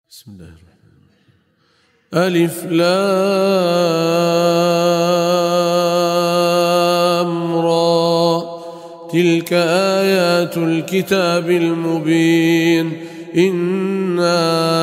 بسم الله الرحمن الرحيم. ألف لام را تلك آيات الكتاب المبين إنا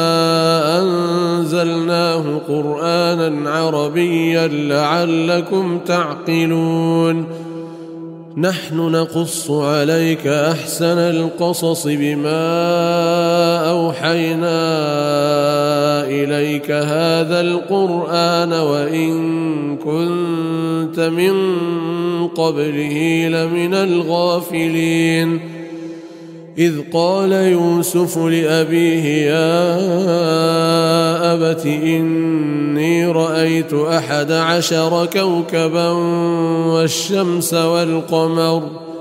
أنزلناه قرآنا عربيا لعلكم تعقلون نحن نقص عليك أحسن القصص بما أوحينا إليك هذا القرآن وإن كنت من قبله لمن الغافلين إذ قال يوسف لأبيه يا أبت إني رأيت 11 كوكبا والشمس والقمر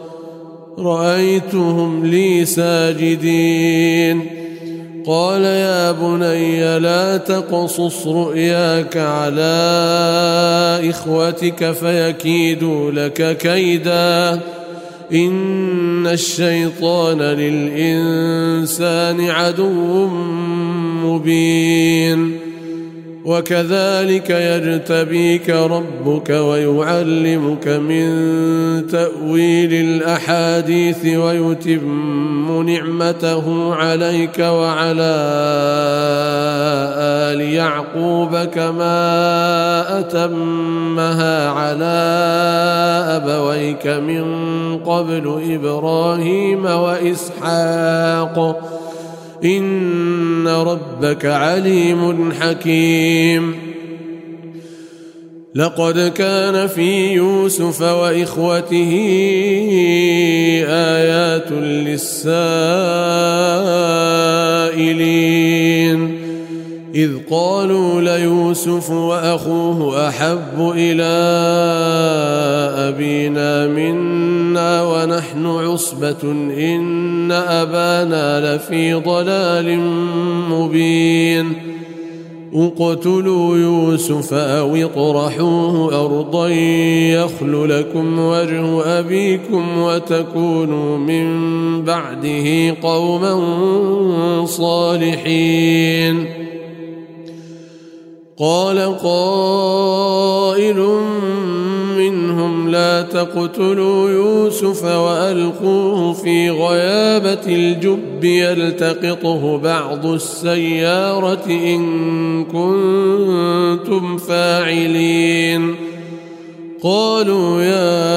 رأيتهم لي ساجدين قال يا بني لا تقصص رؤياك على إخوتك فيكيدوا لك كيدا إن الشيطان للإنسان عدو مبين وكذلك يجتبيك ربك ويعلمك من تأويل الأحاديث ويتم نعمته عليك وعلى آل يعقوب كما أتمها على أبويك من قبل إبراهيم وإسحاق إن ربك عليم حكيم لقد كان في يوسف وإخوته آيات للسائلين إذ قالوا ليوسف وأخوه أحب إلى أبينا منا ونحن عصبة إن أبانا لفي ضلال مبين اقتلوا يوسف أو اطرحوه أرضا يخل لكم وجه أبيكم وتكونوا من بعده قوما صالحين قال قائل منهم لا تقتلوا يوسف وألقوه في غيابة الجب يلتقطه بعض السيارة إن كنتم فاعلين قالوا يا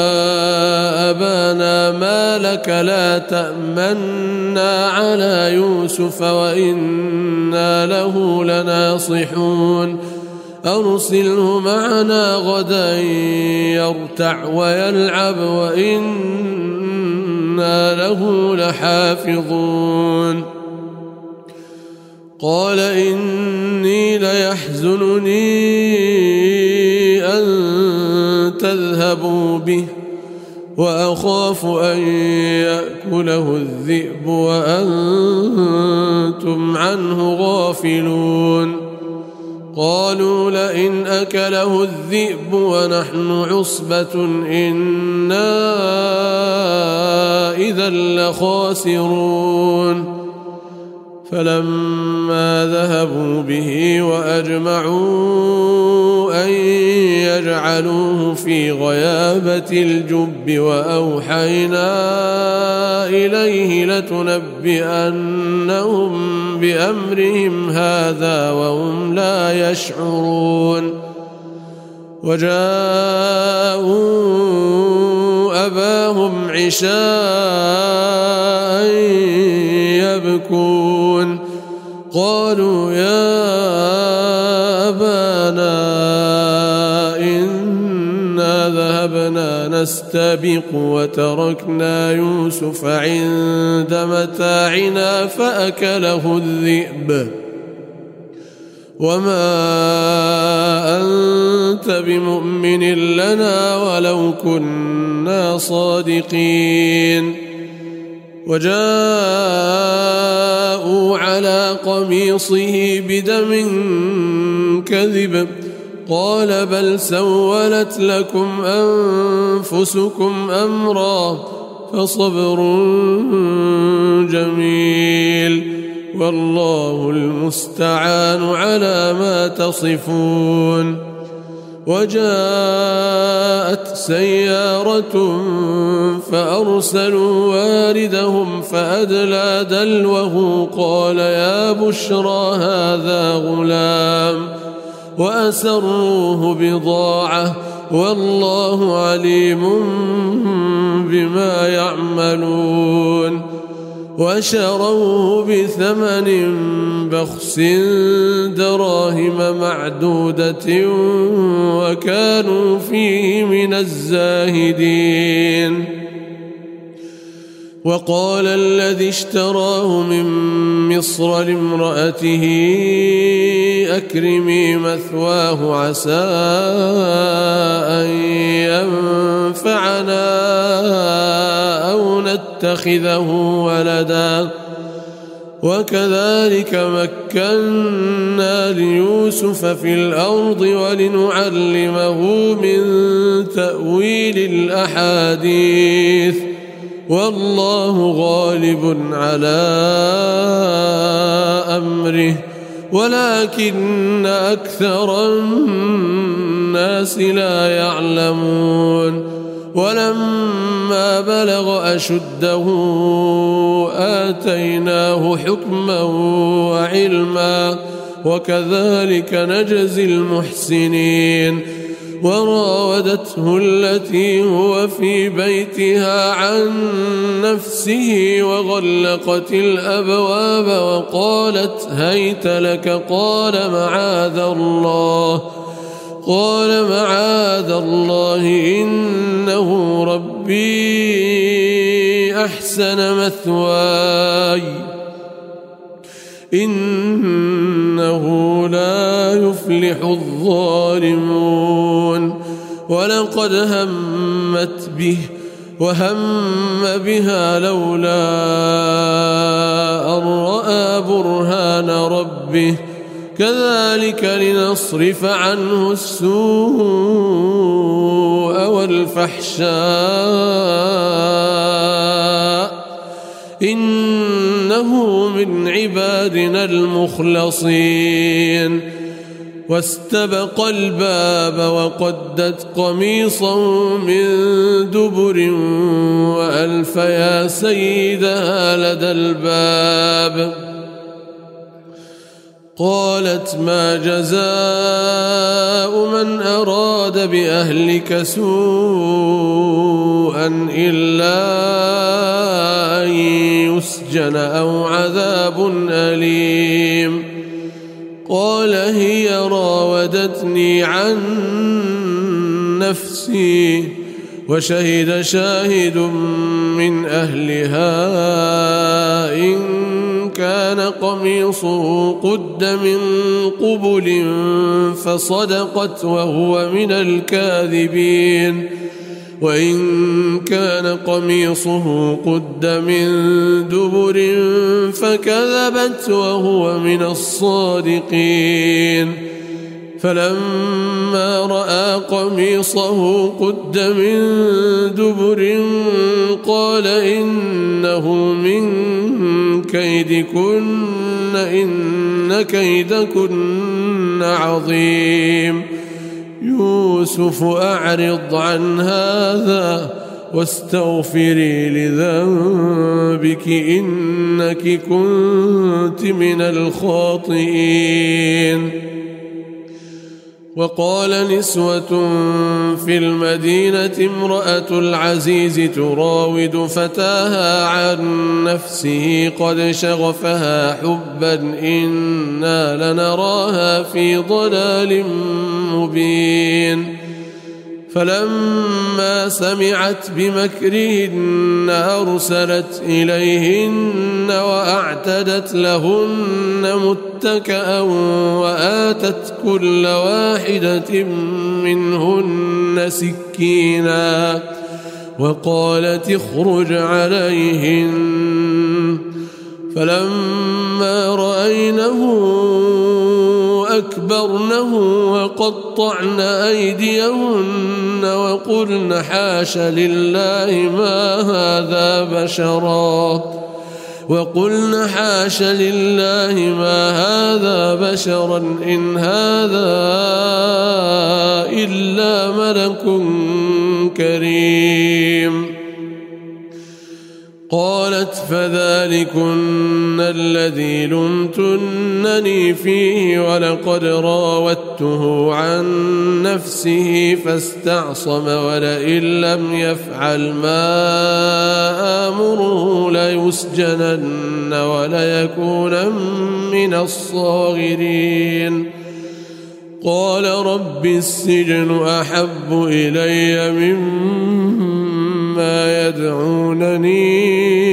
أبانا ما لك لا تأمنا على يوسف وإنا له لناصحون أرسله معنا غدا يرتع ويلعب وإنا له لحافظون قال إني ليحزنني أن تذهبوا به وأخاف أن يأكله الذئب وأنتم عنه غافلون قالوا لئن أكله الذئب ونحن عصبة إنا إذا لخاسرون فلما ذهبوا به وأجمعوا أن يجعلوه في غيابة الجب وأوحينا إليه لتنبئنهم بأمرهم هذا وهم لا يشعرون وجاءوا أباهم عشاء يبكون قالوا يا أبانا إنا ذهبنا نستبق وتركنا يوسف عند متاعنا فأكله الذئب وما أنت بمؤمن لنا ولو كنا صادقين وجاءوا على قميصه بدم كذب قال بل سولت لكم أنفسكم أمرا فصبر جميل والله المستعان على ما تصفون. وجاءت سيارة فأرسلوا واردهم فأدلى دلوه قال يا بشرى هذا غلام وأسروه بضاعة والله عليم بما يعملون. وشروه بثمن بخس دراهم معدودة وكانوا فيه من الزاهدين. وقال الذي اشتراه من مصر لامرأته أكرمي مثواه عسى أن ينفعنا أو نتخذه ولدا. وكذلك مكنا ليوسف في الأرض ولنعلمه من تأويل الأحاديث والله غالب على أمره ولكن أكثر الناس لا يعلمون. ولما بلغ أشده آتيناه حكما وعلما وكذلك نجزي المحسنين. وراودته التي هو في بيتها عن نفسه وغلقت الأبواب وقالت هيت لك قال معاذ الله إنه ربي أحسن مثواي إنه لا يفلح الظالمون. ولقد همت به وهم بها لولا أن رأى برهان ربه كذلك لنصرف عنه السوء والفحشاء إنه من عبادنا المخلصين. واستبق الباب وقدت قميصا من دبر وألف يا سيدها لدى الباب. قالت ما جزاء من أراد بأهلك سوءا إلا أن يسجن أو عذاب أليم. قال هي راودتني عن نفسي وشهد شاهد من أهلها إن كان قميصه قد من قبل فصدقت وهو من الكاذبين وإن كان قميصه قد من دبر فكذبت وهو من الصادقين. فلما رأى قميصه قد من دبر قال إنه من كيدكن إن كيدكن عظيم. يوسف أعرض عن هذا واستغفري لذنبك إنك كنت من الخاطئين. وقال نسوة في المدينة امرأة العزيز تراود فتاها عن نفسه قد شغفها حبا إنا لنراها في ضلال مبين. فلما سمعت بمكرهن أرسلت إليهن وأعتدت لهن متكأ وآتت كل واحدة منهن سكينا وقالت اخرج عليهن. فلما رأينه أكبرنه وقطعن أيديهن وقلن حاش لله ما هذا بشرا وقلن حاش لله ما هذا بشرا إن هذا إلا ملك كريم. قالت فذلكن الذي لمتنني فيه ولقد راودته عن نفسه فاستعصم ولئن لم يفعل ما آمره ليسجنن وليكون من الصاغرين. قال رب السجن أحب إلي مما يدعونني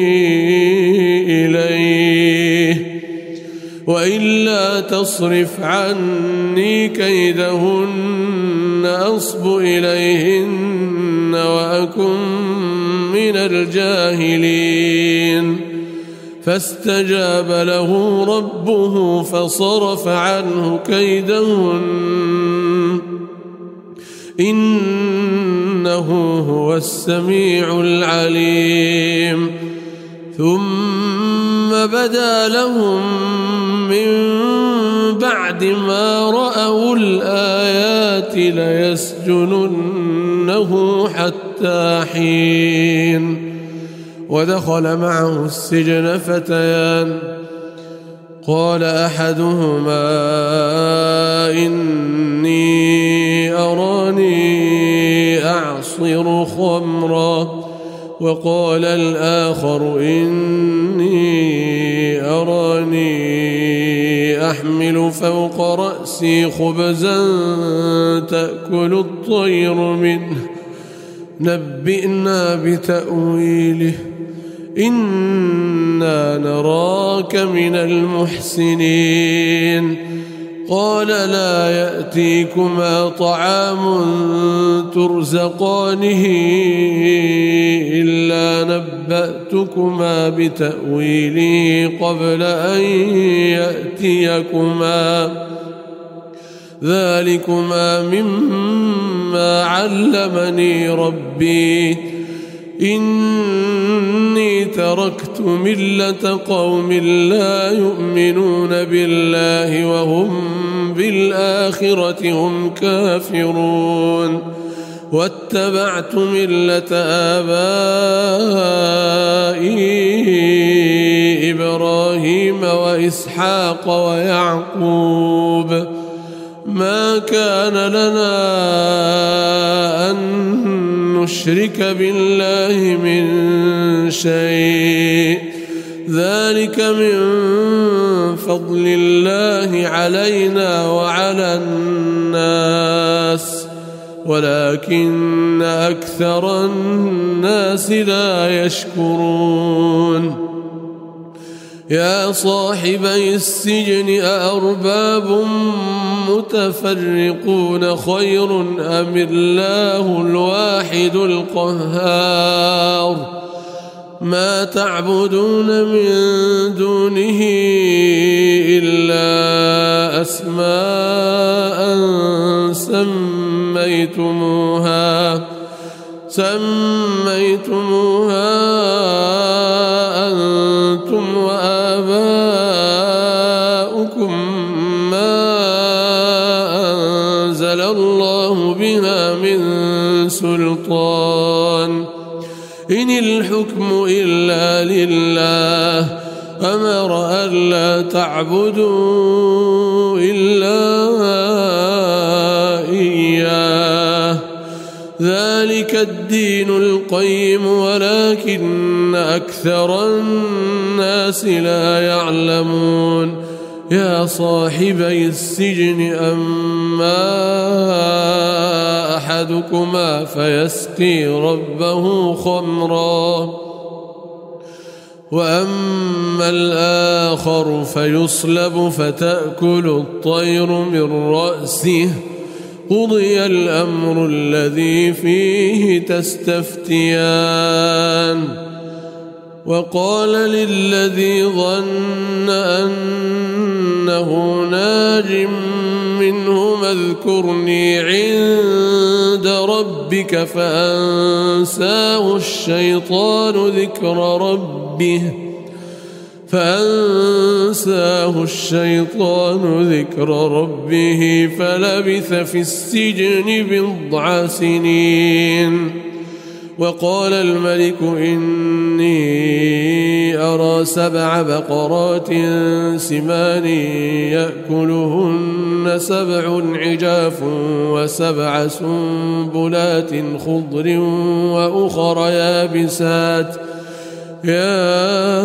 إليه وإلا تصرف عني كيدهن أصب إليهن وأكن من الجاهلين. فاستجاب له ربه فصرف عنه كيدهن إنه هو السميع العليم. ثم بدا لهم من بعد ما رأوا الآيات ليسجننه حتى حين. ودخل معه السجن فتيان قال أحدهما إني أراني أعصر خمرا وقال الآخر إني أراني أحمل فوق رأسي خبزا تأكل الطير منه نبئنا بتأويله إنا نراك من المحسنين. قال لا يأتيكما طعام ترزقانه إلا نبأتكما بتأويله قبل أن يأتيكما ذلكما مما علمني ربي إني تركت ملة قوم لا يؤمنون بالله وهم بالآخرة هم كافرون واتبعت ملة آبائي إبراهيم وإسحاق ويعقوب ما كان لنا أن نشرك بالله من شيء ذلك من فضل الله علينا وعلى الناس ولكن أكثر الناس لا يشكرون. يا صاحبي السجن أأرباب متفرقون خير أم الله الواحد القهار ما تعبدون من دونه إلا أسماء سميتموها أنتم وآباؤكم ما أنزل الله بها من سلطان إن الحكم إلا لله أمر ألا تعبدوا إلا إياه ذلك الدين القيم ولكن أكثر الناس لا يعلمون. يا صاحبي السجن أما أحدكما فيسقي ربه خمرا وأما الآخر فيصلب فتأكل الطير من رأسه قضي الأمر الذي فيه تستفتيان. وقال للذي ظن أنه ناج منهما اذكرني عند ربك فأنساه الشيطان ذكر ربه فأنساه الشيطان ذكر ربه فلبث في السجن 10 سنين. وقال الملك إني أرى 7 بقرات سمان يأكلهن 7 عجاف و7 سنبلات خضر وأخر يابسات يا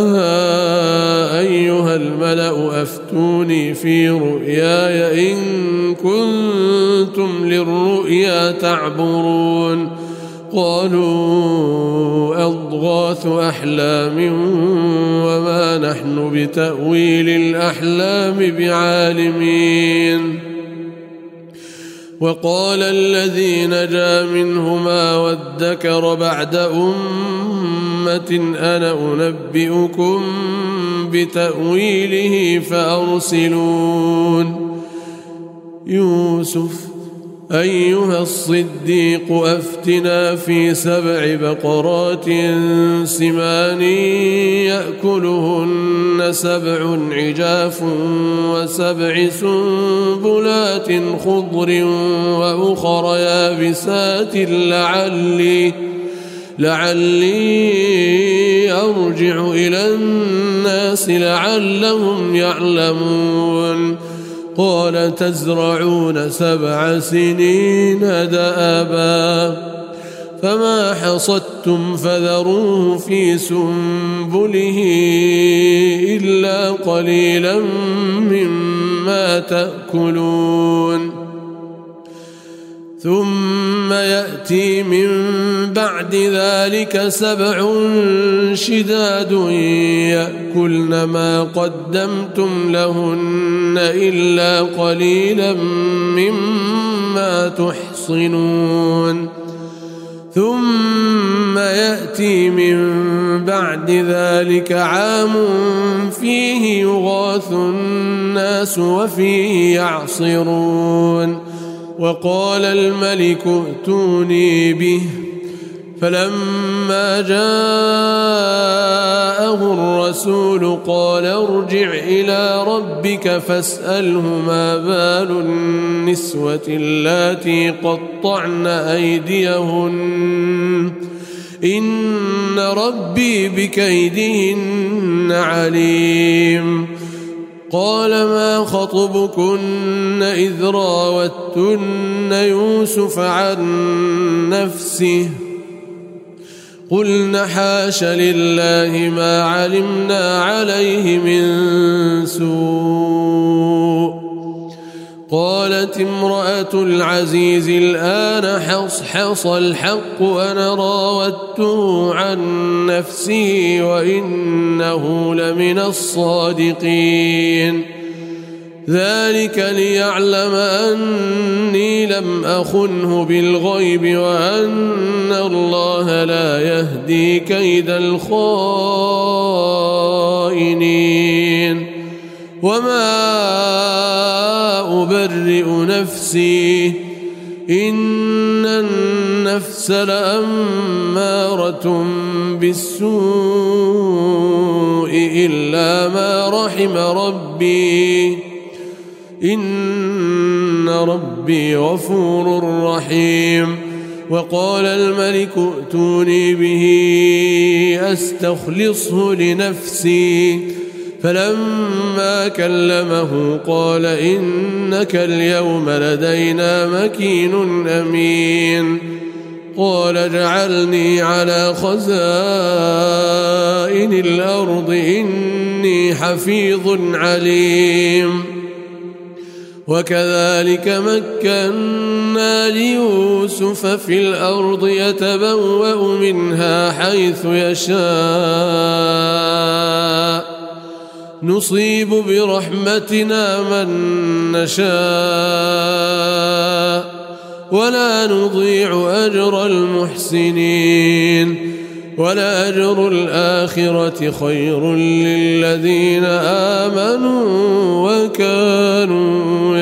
أيها الملأ أفتوني في رؤياي إن كنتم للرؤيا تعبرون. قالوا أضغاث أحلام وما نحن بتأويل الأحلام بعالمين. وقال الذي نجا منهما وادكر بعد أمة أنا أنبئكم بتأويله فأرسلون. يوسف أيها الصديق أفتنا في 7 بقرات سمان يأكلهن 7 عجاف و7 سنبلات خضر وأخر يابسات لعلي أرجع إلى الناس لعلهم يعلمون. قال تزرعون 7 سنين دأبا فما حصدتم فذروه في سنبله إلا قليلا مما تأكلون. ثم يأتي من بعد ذلك 7 شداد يأكلن ما قدمتم لهن إلا قليلا مما تحصنون. ثم يأتي من بعد ذلك عام فيه يغاث الناس وفيه يعصرون. وقال الملك ائتوني به فلما جاءه الرسول قال ارجع إلى ربك فاسأله ما بال النسوة اللاتي قطعن أيديهن إن ربي بكيدهن عليم. قال ما خطبكن إذ راوتن يوسف عن نفسه قلن حاش لله ما علمنا عليه من سوء. قالت امرأة العزيز الآن حصحص الحق أنا راودته عن نفسه وإنه لمن الصادقين. ذلك ليعلم أني لم أخنه بالغيب وأن الله لا يهدي كيد الخائنين. وما أبرئ نفسي إن النفس لأمارة بالسوء إلا ما رحم ربي إن ربي غفور رحيم. وقال الملك ائتوني به أستخلصه لنفسي فلما كلمه قال إنك اليوم لدينا مكين أمين. قال اجعلني على خزائن الأرض إني حفيظ عليم. وكذلك مكنا ليوسف في الأرض يتبوأ منها حيث يشاء نصيب برحمتنا من نشاء ولا نضيع أجر المحسنين. ولأجر الآخرة خير للذين آمنوا وكانوا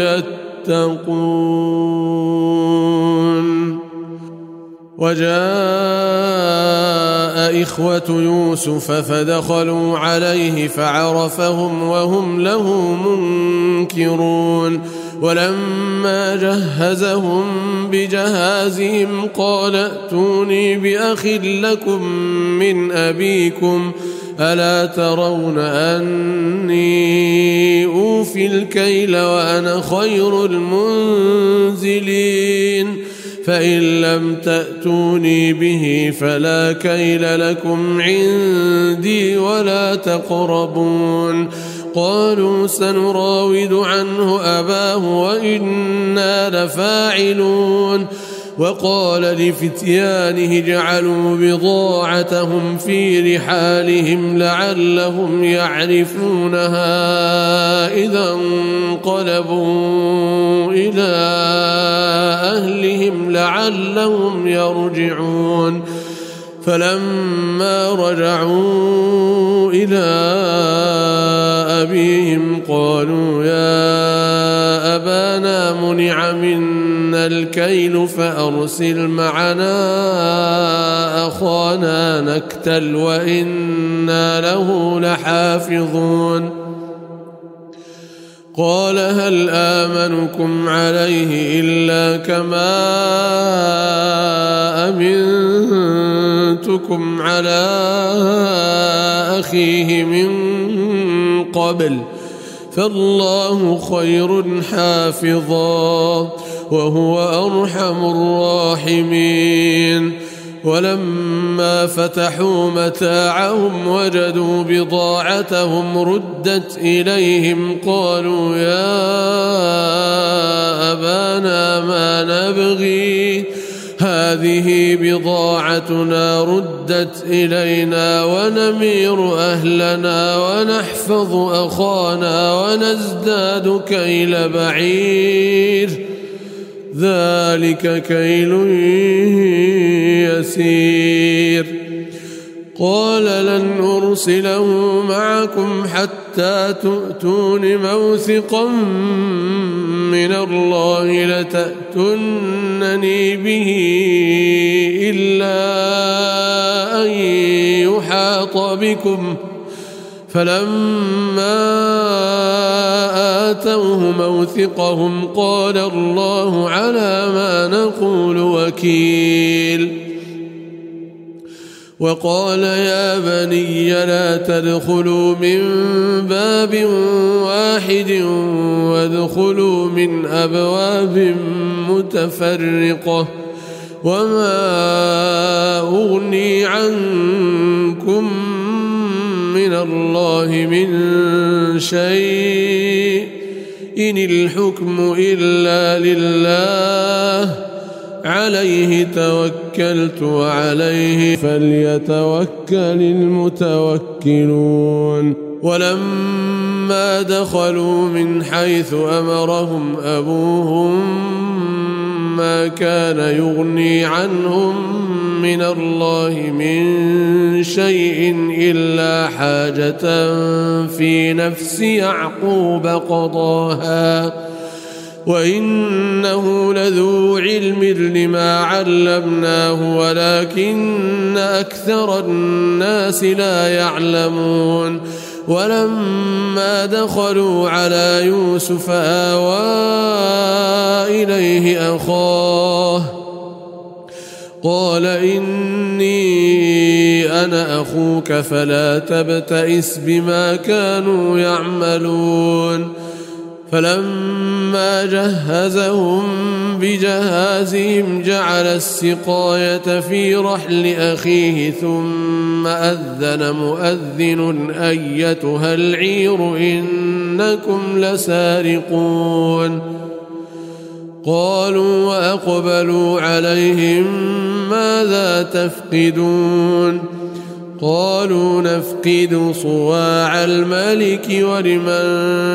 يتقون. وجاء إخوة يوسف فدخلوا عليه فعرفهم وهم له منكرون ولما جهزهم بجهازهم قال ائتوني بأخ لكم من أبيكم ألا ترون أني أوفي الكيل وأنا خير المنزلين فإن لم تأتوني به فلا كيل لكم عندي ولا تقربون قالوا سنراود عنه أباه وإنا لفاعلون وقال لفتيانه اجعلوا بضاعتهم في رحالهم لعلهم يعرفونها إذا انقلبوا إلى أهلهم لعلهم يرجعون فلما رجعوا إلى أبيهم قالوا يا أبانا منع منا الكيل فأرسل معنا أخانا نكتل وإنا له لحافظون قال هل آمنكم عليه إلا كما أمنتكم على أخيه من قبل فالله خير حافظا وهو أرحم الراحمين ولما فتحوا متاعهم وجدوا بضاعتهم ردت إليهم قالوا يا أبانا ما نبغي هذه بضاعتنا ردت إلينا ونمير أهلنا ونحفظ أخانا ونزداد كيل بعير ذلك كيل يسير قال لن أرسله معكم حتى تؤتون موثقا من الله لتأتونني به إلا أن يحاط بكم فلما آتوه موثقهم قال الله على ما نقول وكيل وقال يا بني لا تدخلوا من باب واحد وادخلوا من أبواب متفرقة وما أغني عنكم من الله من شيء إن الحكم إلا لله عليه توكلت وعليه فليتوكل المتوكلون ولما دخلوا من حيث أمرهم أبوهم ما كان يغني عنهم من الله من شيء إلا حاجة في نفس يعقوب قضاها وإنه لذو علم لما علمناه ولكن أكثر الناس لا يعلمون ولما دخلوا على يوسف آوى إليه أخاه قال إني أنا أخوك فلا تبتئس بما كانوا يعملون فلما جهزهم بجهازهم جعل السقاية في رحل أخيه ثم أذن مؤذن أيتها العير إنكم لسارقون قالوا وأقبلوا عليهم ماذا تفقدون قالوا نفقد صواع الملك ولمن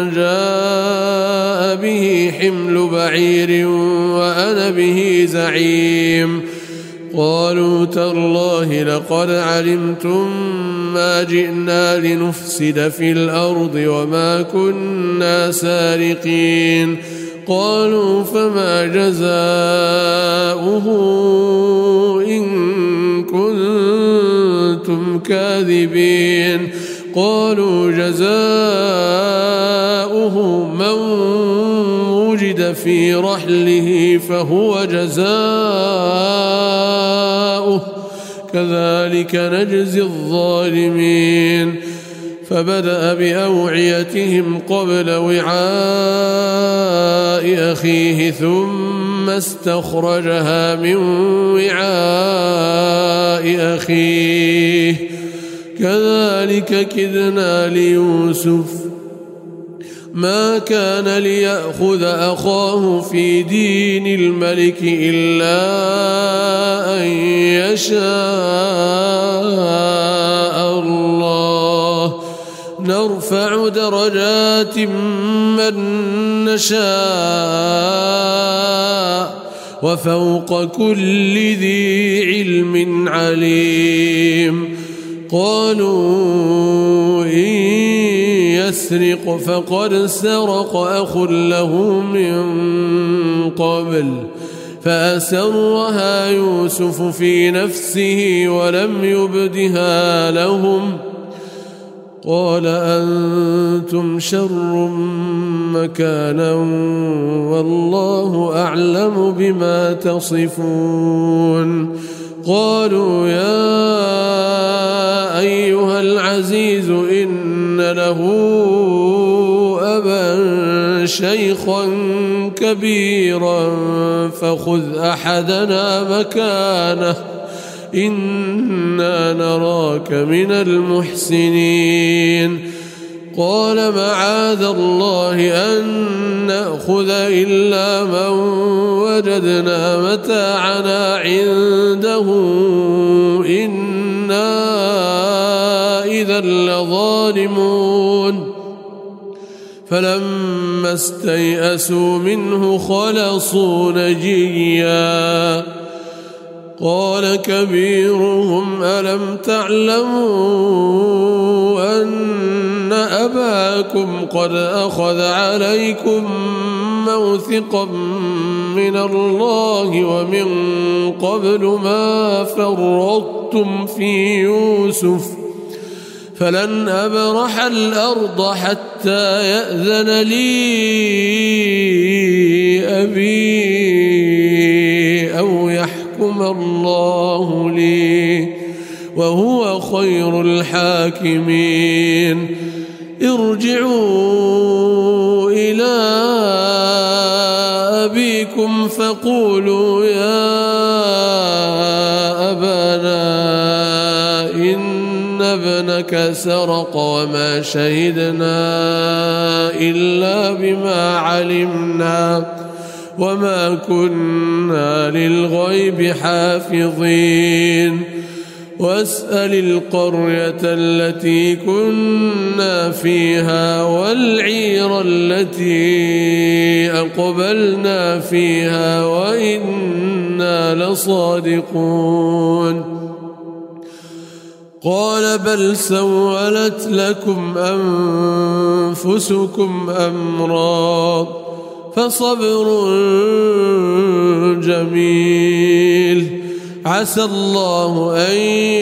جاء به حمل بعير وأنا به زعيم قالوا تالله لقد علمتم ما جئنا لنفسد في الأرض وما كنا سارقين قالوا فما جزاؤه إن كنتم كنتم كاذبين. قالوا جزاؤه من وجد في رحله فهو جزاؤه كذلك نجزي الظالمين. فبدأ بأوعيتهم قبل وعاء أخيه ثم استخرجها من وعاء أخيه كذلك كدنا ليوسف ما كان ليأخذ أخاه في دين الملك إلا أن يشاء الله نرفع درجات من نشاء وفوق كل ذي علم عليم. قالوا إن يسرق فقد سرق أخ له من قبل فأسرها يوسف في نفسه ولم يبدها لهم قال أنتم شر مكانا والله أعلم بما تصفون. قالوا يا أيها العزيز إن له أبا شيخا كبيرا فخذ أحدنا مكانه إنا نراك من المحسنين. قال معاذ الله أن نأخذ إلا من وجدنا متاعنا عنده إنا إذا لظالمون. فلما استيئسوا منه خلصوا نجيا. قال كبيرهم ألم تعلموا أن أباكم قد أخذ عليكم موثقا من الله ومن قبل ما فرطتم في يوسف فلن أبرح الأرض حتى يأذن لي أبي أو يحكم الله لي وهو خير الحاكمين. ارجعوا إلى أبيكم فقولوا يا أبانا إن ابنك سرق وما شهدنا إلا بما علمنا وما كنا للغيب حافظين. واسأل القرية التي كنا فيها والعير التي أقبلنا فيها وإنا لصادقون. قال بل سولت لكم أنفسكم أمرا فصبر جميل عسى الله أن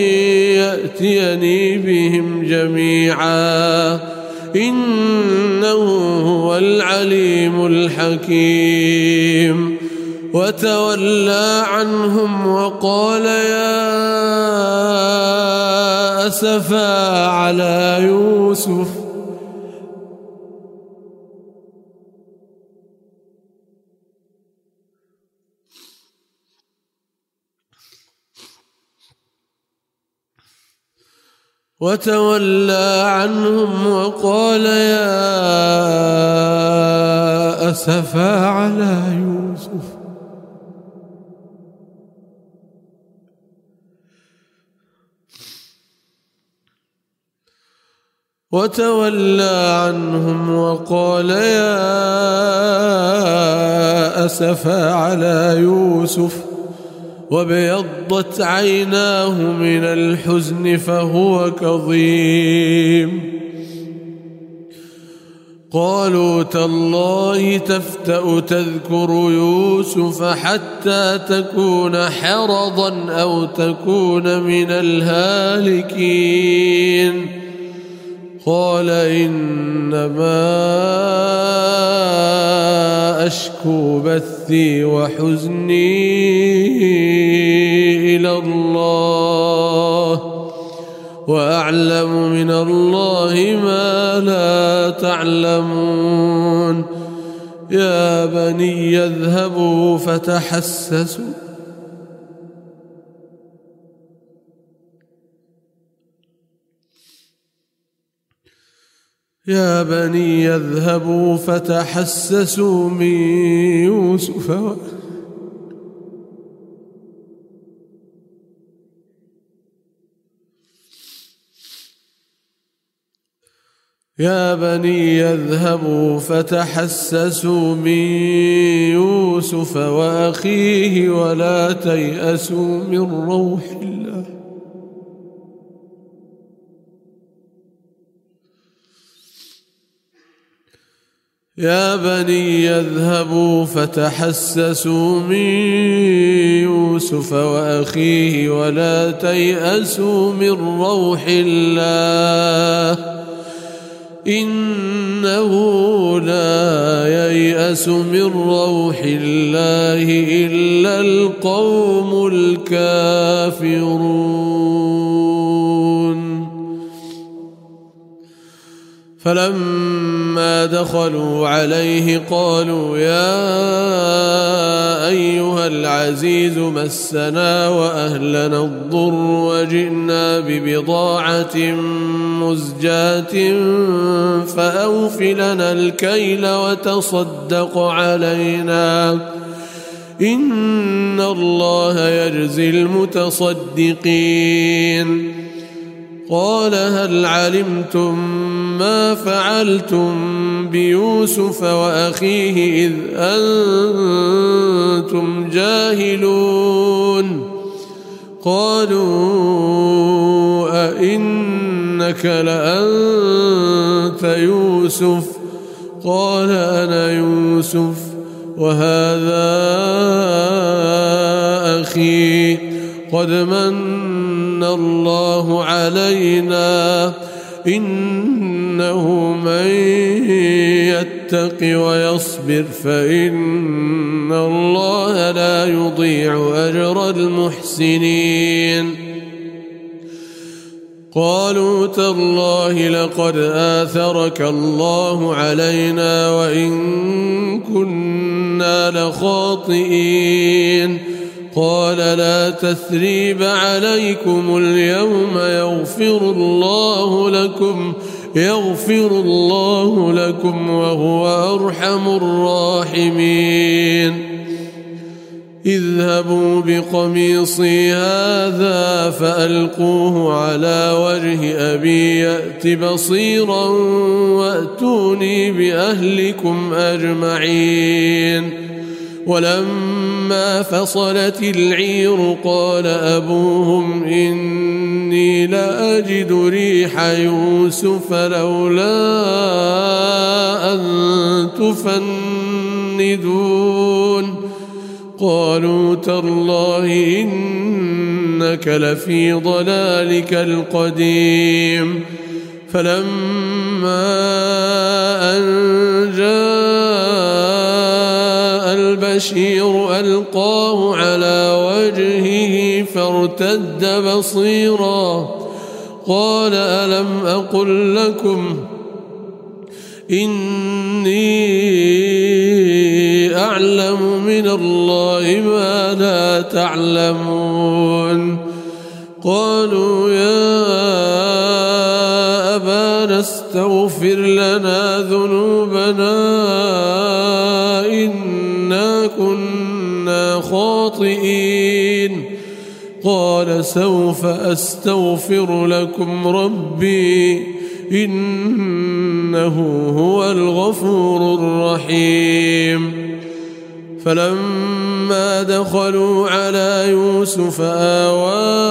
يأتيني بهم جميعا إنه هو العليم الحكيم. وتولى عنهم وقال يا أسفا على يوسف وتولى عنهم وقال يا أسفا على يوسف وتولى عنهم وقال يا أسفا على يوسف وابيضت عيناه من الحزن فهو كظيم. قالوا تالله تفتأ تذكر يوسف حتى تكون حرضا أو تكون من الهالكين قال إنما أشكو بثي وحزني إلى الله وأعلم من الله ما لا تعلمون يا بني اذهبوا فتحسسوا من يوسف يا بني اذهبوا فتحسسوا من يوسف وأخيه ولا تيأسوا من روح الله يا بني اذهبوا فتحسسوا من يوسف وأخيه ولا تيأسوا من روح الله إنه لا ييأس من روح الله إلا القوم الكافرون فلما دخلوا عليه قالوا يا أيها العزيز مسنا وأهلنا الضر وجئنا ببضاعة مزجاة فأوف لنا الكيل وتصدق علينا إن الله يجزي المتصدقين قال هل علمتم ما فعلتم بيوسف وأخيه إذ أنتم جاهلون قالوا أئنك لأنت يوسف قال أنا يوسف وهذا أخي قد من الله علينا إنه من يتق ويصبر فإن الله لا يضيع أجر المحسنين قالوا تالله لقد آثرك الله علينا وإن كنا لخاطئين قال لا تثريب عليكم اليوم يغفر الله لكم وهو أرحم الراحمين اذهبوا بقميصي هذا فألقوه على وجه أبي يأت بصيرا وأتوني بأهلكم أجمعين ولما فصلت العير قال أبوهم إني لأجد ريح يوسف لولا أن تفندون قالوا تالله إنك لفي ضلالك القديم فلما أن جاء البشير ألقاه على وجهه فارتد بصيرا قال ألم أقل لكم إني أعلم من الله ما لا تعلمون قالوا يا أبانا استغفر لنا ذنوبنا إنا كنا خاطئين قال سوف أستغفر لكم ربي إنه هو الغفور الرحيم فلما دخلوا على يوسف آوى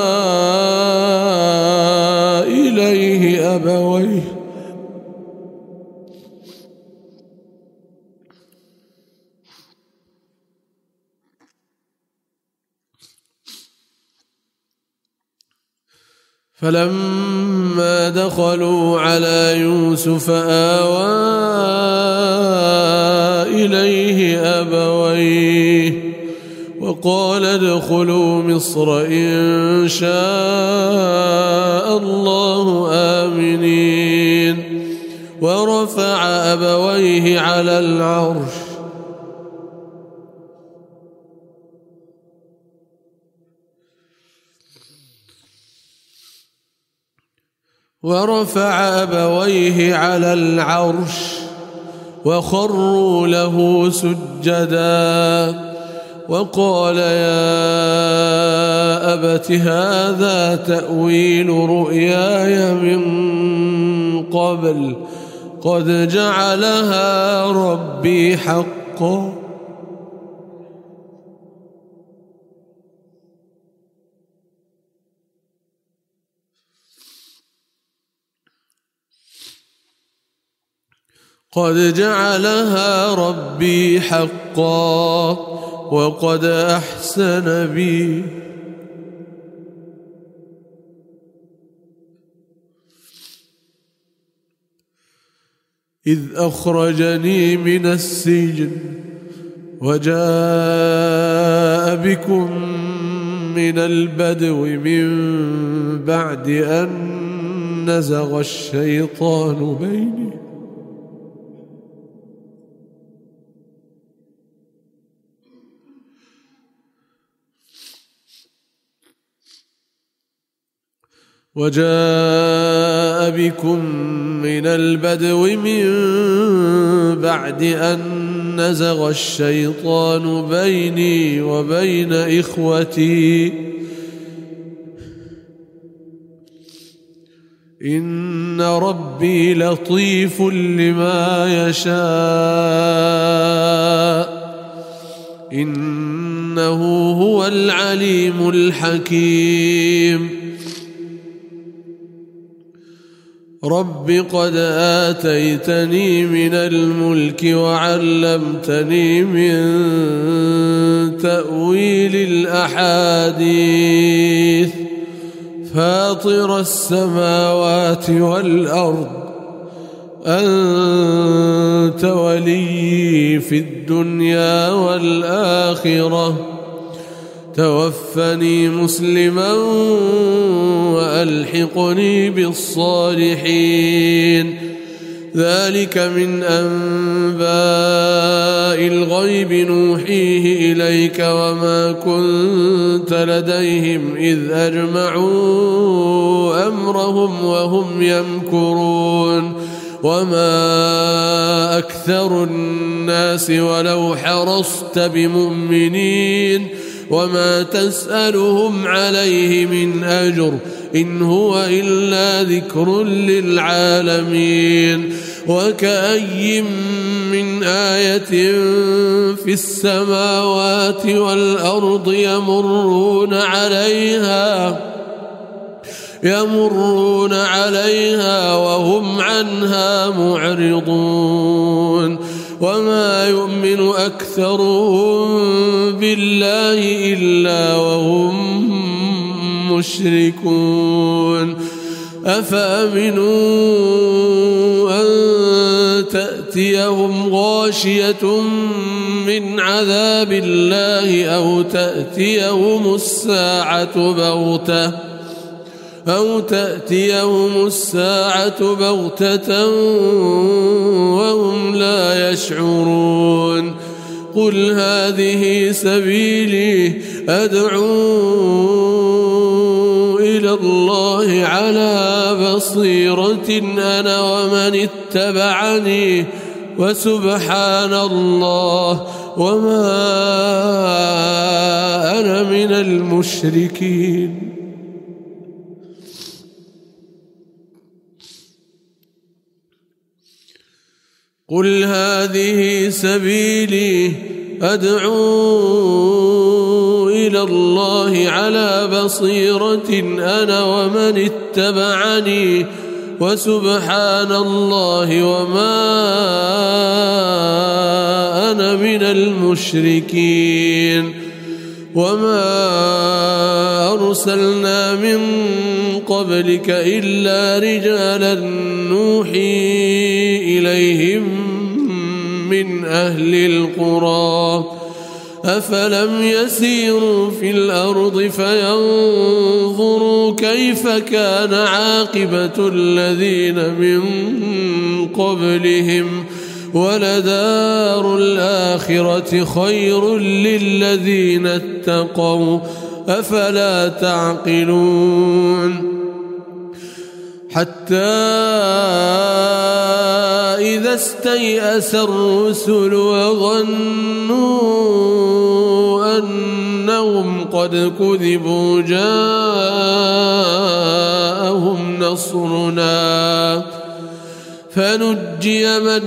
إليه أبويه فلما دخلوا على يوسف آوى إليه أبويه وقال ادخلوا مصر إن شاء الله آمنين ورفع أبويه على العرش وخروا له سجدا وقال يا أبت هذا تأويل رؤياي من قبل قد جعلها ربي حقا وقد أحسن بي إذ أخرجني من السجن وجاء بكم من البدو من بعد أن نزغ الشيطان بيني وبين إخوتي إن ربي لطيف لما يشاء إنه هو العليم الحكيم رب قد آتيتني من الملك وعلمتني من تأويل الأحاديث فاطر السماوات والأرض أنت ولي في الدنيا والآخرة توفني مسلما وألحقني بالصالحين ذلك من أنباء الغيب نوحيه إليك وما كنت لديهم إذ أجمعوا أمرهم وهم يمكرون وما أكثر الناس ولو حرصت بمؤمنين وما تسألهم عليه من أجر إن هو إلا ذكر للعالمين وكأي من آية في السماوات والأرض يمرون عليها وهم عنها معرضون وما يؤمن أكثرهم بالله إلا وهم مشركون أفأمنوا أن تأتيهم غاشية من عذاب الله أو تأتيهم الساعة بغتة وهم لا يشعرون قل هذه سبيلي أدعو إلى الله على بصيرة أنا ومن اتبعني وسبحان الله وما أنا من المشركين قل هذه سبيلي أدعو إلى الله على بصيرة أنا ومن اتبعني وسبحان الله وما أنا من المشركين وما أرسلنا من قبلك إلا رجالا نوحي إليهم من أهل القرى أفلم يسيروا في الأرض فينظروا كيف كان عاقبة الذين من قبلهم ولدار الآخرة خير للذين اتقوا أفلا تعقلون حتى إذا استيأس الرسل وظنوا أنهم قد كذبوا جاءهم نصرنا فنجي من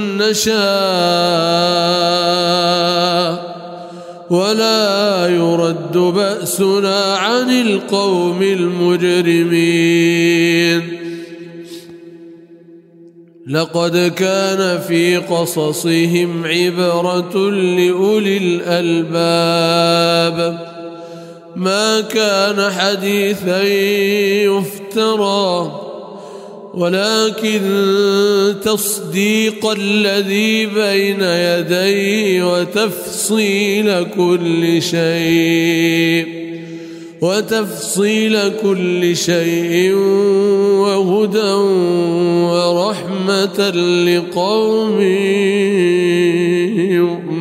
نشاء ولا يرد بأسنا عن القوم المجرمين لقد كان في قصصهم عبرة لأولي الألباب ما كان حديثا يفترى ولكن تصديق الذي بين يديه وتفصيل كل شيء وهدى ورحمة لقوم يؤمنون.